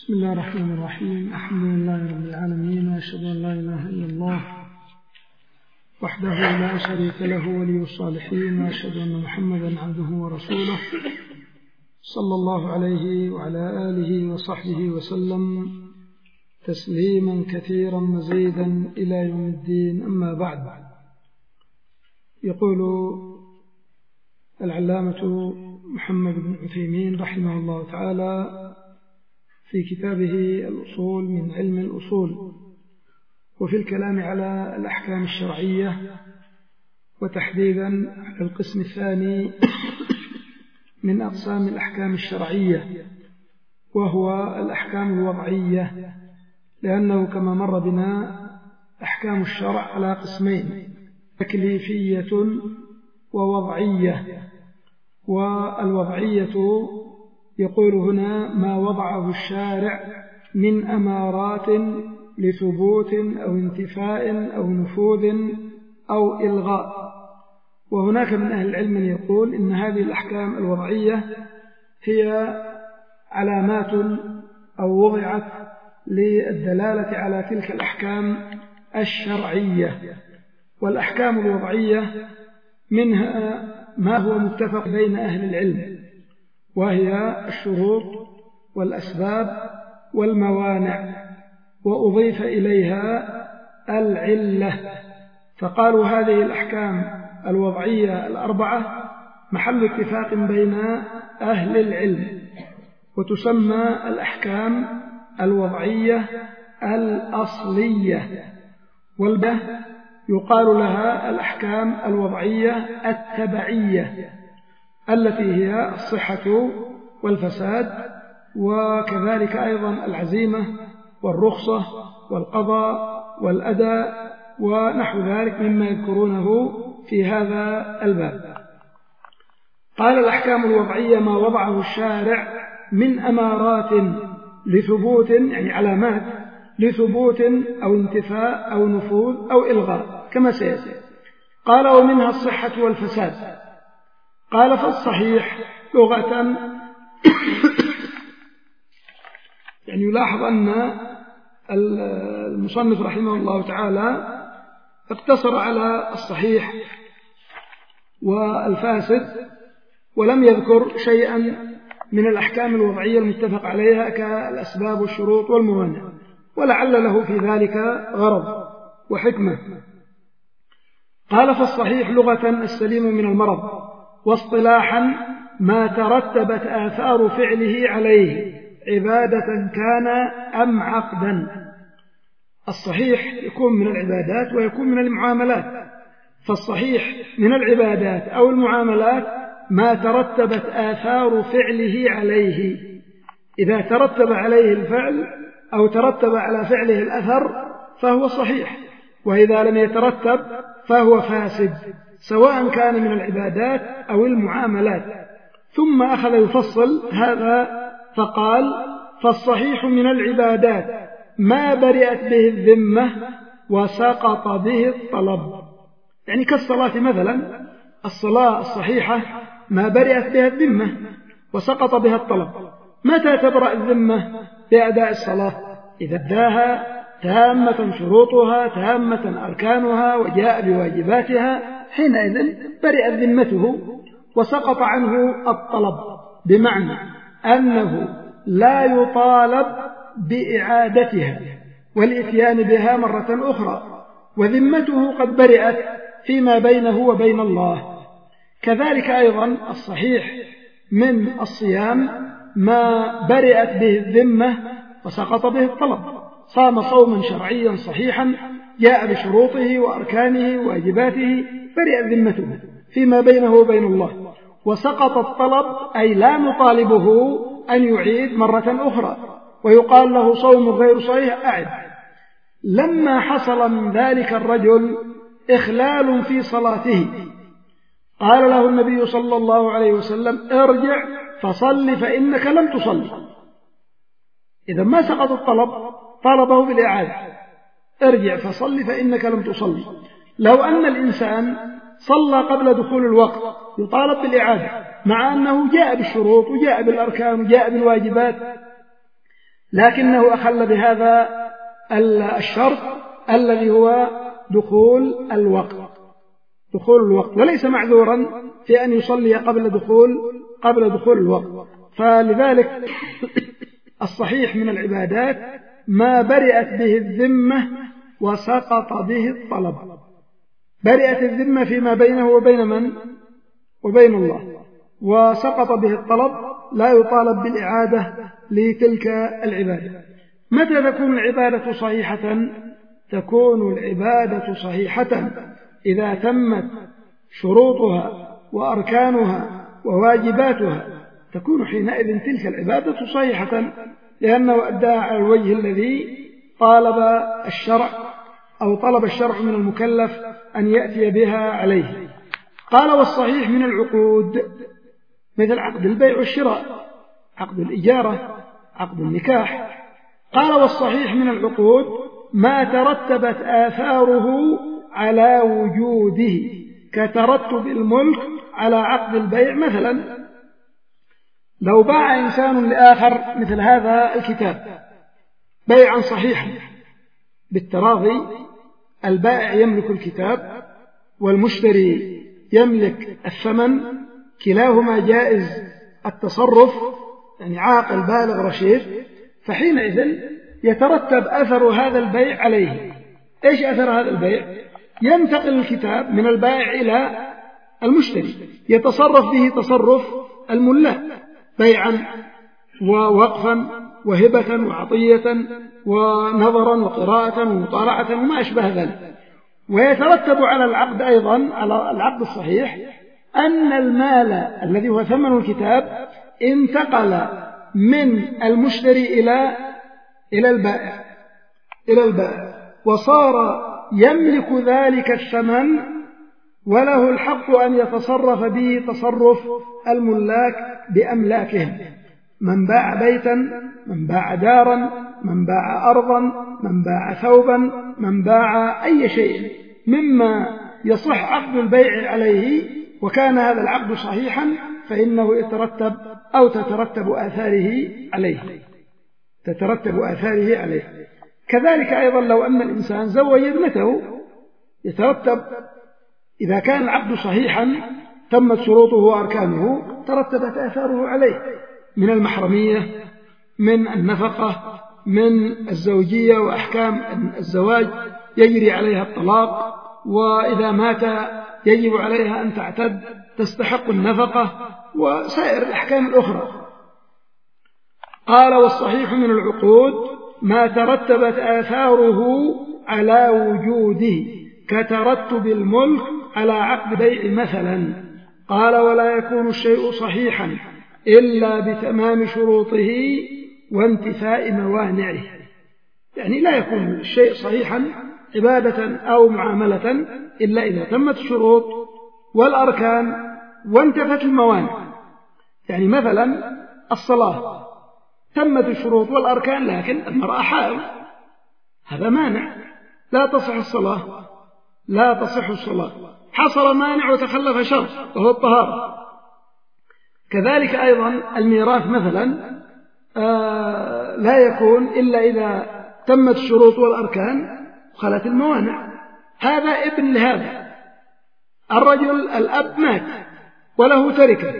بسم الله الرحمن الرحيم. الحمد لله رب العالمين، وأشهد أن لا إله إلا الله وحده لا شريك له ولي الصالحين، وأشهد أن محمدا عبده ورسوله صلى الله عليه وعلى آله وصحبه وسلم تسليما كثيرا مزيدا إلى يوم الدين. أما بعد، يقول العلامة محمد بن عثيمين رحمه الله تعالى في كتابه الأصول من علم الأصول، وفي الكلام على الأحكام الشرعية، وتحديدا على القسم الثاني من أقسام الأحكام الشرعية، وهو الأحكام الوضعية، لأنه كما مر بنا أحكام الشرع على قسمين: تكليفية ووضعية. والوضعية يقول هنا ما وضعه الشارع من أمارات لثبوت أو انتفاء أو نفوذ أو إلغاء. وهناك من أهل العلم من يقول إن هذه الأحكام الوضعية هي علامات أو وضعت للدلالة على تلك الأحكام الشرعية. والأحكام الوضعية منها ما هو متفق بين أهل العلم، وهي الشروط والأسباب والموانع، وأضيف إليها العلة، فقالوا هذه الأحكام الوضعية الأربعة محل اتفاق بين أهل العلم، وتسمى الأحكام الوضعية الأصلية، والبه يقال لها الأحكام الوضعية التبعية، التي هي الصحة والفساد، وكذلك أيضا العزيمة والرخصة والقضاء والأداء ونحو ذلك مما يذكرونه في هذا الباب. قال الأحكام الوضعية ما وضعه الشارع من أمارات لثبوت، يعني علامات لثبوت أو انتفاء أو نفوذ أو إلغاء كما سيأتي. قال ومنها الصحة والفساد. قال فالصحيح لغة يعني يلاحظ أن المصنف رحمه الله تعالى اقتصر على الصحيح والفاسد، ولم يذكر شيئا من الأحكام الوضعية المتفق عليها كالأسباب والشروط والموانع، ولعل له في ذلك غرض وحكمة. قال فالصحيح لغة السليم من المرض، واصطلاحا ما ترتبت آثار فعله عليه عبادة كان أم عقدا. الصحيح يكون من العبادات ويكون من المعاملات، فالصحيح من العبادات أو المعاملات ما ترتبت آثار فعله عليه، إذا ترتب عليه الفعل أو ترتب على فعله الأثر فهو صحيح، وإذا لم يترتب فهو فاسد، سواء كان من العبادات أو المعاملات. ثم أخذ يفصل هذا فقال فالصحيح من العبادات ما برئت به الذمة وسقط به الطلب، يعني كالصلاة مثلا، الصلاة الصحيحة ما برئت بها الذمة وسقط بها الطلب. متى تبرأ الذمة بأداء الصلاة؟ إذا أداها تامة شروطها تامة أركانها وجاء بواجباتها، حينئذ برئت ذمته وسقط عنه الطلب، بمعنى أنه لا يطالب بإعادتها والإتيان بها مرة أخرى، وذمته قد برئت فيما بينه وبين الله. كذلك أيضا الصحيح من الصيام ما برئت به الذمة وسقط به الطلب، صام صوما شرعيا صحيحا جاء بشروطه وأركانه وواجباته، برئت ذمته فيما بينه وبين الله، وسقط الطلب أي لا نطالبه أن يعيد مرة أخرى، ويقال له صوم غير صحيح أعد. لما حصل من ذلك الرجل إخلال في صلاته قال له النبي صلى الله عليه وسلم ارجع فصل فإنك لم تصلي. إذا ما سقط الطلب طالبه بالإعادة، ارجع فصل فإنك لم تصلي. لو أن الإنسان صلى قبل دخول الوقت يطالب بالإعادة، مع أنه جاء بالشروط وجاء بالأركان وجاء بالواجبات، لكنه أخل بهذا الشرط الذي هو دخول الوقت، وليس معذورا في أن يصلي قبل دخول الوقت. فلذلك الصحيح من العبادات ما برئت به الذمة وسقط به الطلب. برئت الذمة فيما بينه وبين من؟ وبين الله، وسقط به الطلب، لا يطالب بالإعادة لتلك العبادة. متى تكون العبادة صحيحة؟ تكون العبادة صحيحة إذا تمت شروطها وأركانها وواجباتها، تكون حينئذ تلك العبادة صحيحة، لأنه أداها على الوجه الذي طلب الشرع من المكلف أن يأتي بها عليه. قال: والصحيح من العقود مثل عقد البيع والشراء، عقد الإجارة، عقد النكاح. قال: والصحيح من العقود ما ترتبت آثاره على وجوده، كترتب الملك على عقد البيع. مثلا لو باع إنسان لآخر مثل هذا الكتاب بيعا صحيحا بالتراضي، البائع يملك الكتاب والمشتري يملك الثمن، كلاهما جائز التصرف، يعني عاقل بالغ رشيد، فحينئذ يترتب أثر هذا البيع عليه. إيش أثر هذا البيع؟ ينتقل الكتاب من البائع إلى المشتري، يتصرف به تصرف الملاك، بيعا ووقفا وهبة وعطية ونظرا وقراءة ومطالعة وما أشبه ذلك. ويترتب على العقد أيضا، على العقد الصحيح، أن المال الذي هو ثمن الكتاب انتقل من المشتري إلى البائع، وصار يملك ذلك الثمن وله الحق أن يتصرف به تصرف الملاك بأملاكهم، من باع بيتا، من باع دارا، من باع أرضا، من باع ثوبا، من باع أي شيء مما يصح عقد البيع عليه، وكان هذا العقد صحيحا، فإنه يترتب أو تترتب آثاره عليه. كذلك أيضا لو أن الإنسان زوج ابنته، يترتب إذا كان العقد صحيحا تمت شروطه وأركانه، ترتبت آثاره عليه من المحرمية، من النفقة، من الزوجية وأحكام الزواج، يجري عليها الطلاق، وإذا مات يجب عليها أن تعتد، تستحق النفقة، وسائر الأحكام الأخرى. قال: والصحيح من العقود ما ترتبت آثاره على وجوده، كترتب الملك على عقد بيع مثلا. قال: ولا يكون الشيء صحيحا إلا بتمام شروطه وانتفاء موانعه. يعني لا يكون الشيء صحيحا عبادة أو معاملة إلا إذا تمت الشروط والأركان وانتفت الموانع. يعني مثلا الصلاة تمت الشروط والأركان، لكن المرأة حائض، هذا مانع، لا تصح الصلاة. حصل مانع وتخلف شرط وهو الطهارة. كذلك أيضا الميراث مثلا لا يكون إلا إذا تمت الشروط والأركان وخلت الموانع. هذا ابن لهذا الرجل، الأب مات وله تركة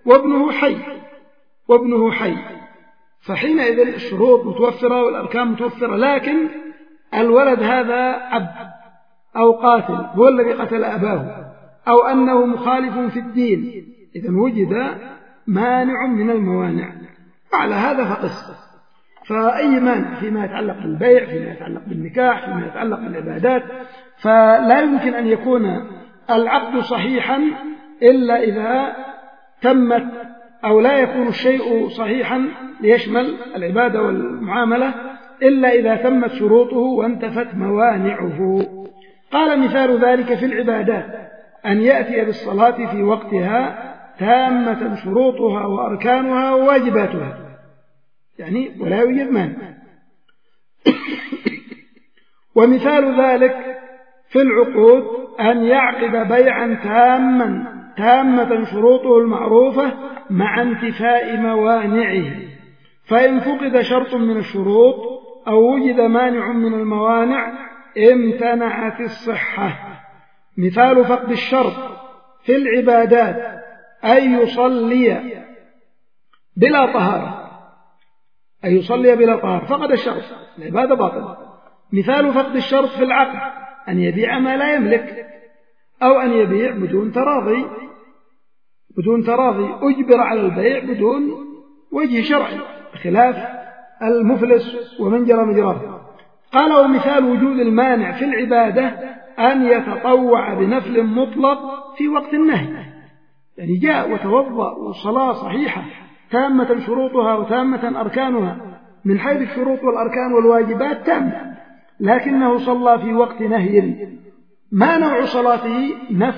وابنه حي، فحينئذ الشروط متوفرة والأركان متوفرة، لكن الولد هذا عبد أو قاتل، هو الذي قتل أباه، أو أنه مخالف في الدين، إذن وجد مانع من الموانع، وعلى هذا فقس. فأي مانع فيما يتعلق بالبيع، فيما يتعلق بالنكاح، فيما يتعلق بالعبادات، فلا يمكن أن يكون العقد صحيحا إلا إذا تمت، أو لا يكون الشيء صحيحا ليشمل العبادة والمعاملة إلا إذا تمت شروطه وانتفت موانعه. قال: مثال ذلك في العبادات أن يأتي بالصلاة في وقتها تامة شروطها وأركانها وواجباتها، يعني ولا يوجد مانع. ومثال ذلك في العقود أن يعقد بيعا تامة شروطه المعروفة مع انتفاء موانعه، فإن فقد شرط من الشروط أو وجد مانع من الموانع امتنعت الصحة. مثال فقد الشرط في العبادات أن يصلي بلا طهارة، أن يصلي بلا طهارة، فقد الشرط، العبادة باطلة. مثال فقد الشرط في العقد أن يبيع ما لا يملك، أو أن يبيع بدون تراضي أجبر على البيع بدون وجه شرعي، خلاف المفلس ومن جرى مجراه. قال ومثال وجود المانع في العبادة أن يتطوع بنفل مطلق في وقت النهي، يعني جاء وتوضأ والصلاة صحيحة تامة شروطها وتامة أركانها من حيث الشروط والأركان والواجبات تامة، لكنه صلى في وقت نهي. ما نوع صلاته؟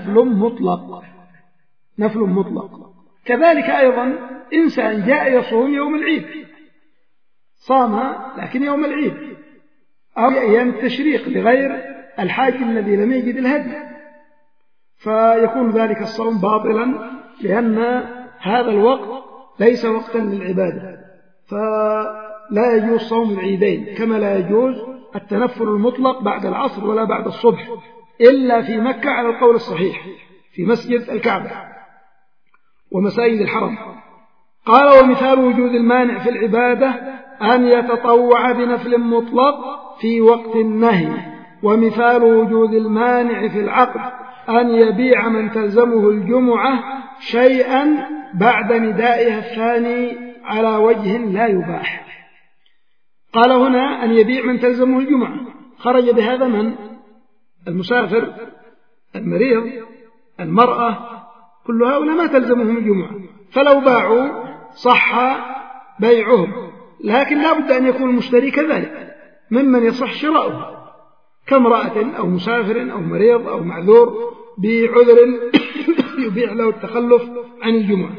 نفل مطلق. كذلك أيضا إنسان جاء يصوم يوم العيد، صام لكن يوم العيد أو أيام التشريق لغير الحاج الذي لم يجد الهدي، فيكون ذلك الصوم باطلا، لأن هذا الوقت ليس وقتا للعبادة، فلا يجوز صوم العيدين، كما لا يجوز التنفل المطلق بعد العصر ولا بعد الصبح إلا في مكة على القول الصحيح في مسجد الكعبة ومساجد الحرم. قال ومثال وجود المانع في العبادة أن يتطوع بنفل مطلق في وقت النهي. ومثال وجود المانع في العقد أن يبيع من تلزمه الجمعة شيئا بعد ندائها الثاني على وجه لا يباح. قال هنا أن يبيع من تلزمه الجمعة، خرج بهذا من؟ المسافر، المريض، المرأة، كل هؤلاء ما تلزمهم الجمعة، فلو باعوا صح بيعهم، لكن لا بد أن يكون المشتري كذلك ممن يصح شراؤه، كامرأة أو مسافر أو مريض أو معذور بعذر يبيع له التخلف عن الجمعة.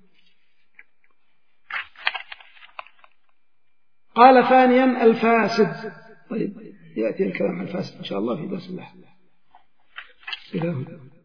قال ثانيا الفاسد. طيب يأتي الكلام عن الفاسد إن شاء الله في درس الله.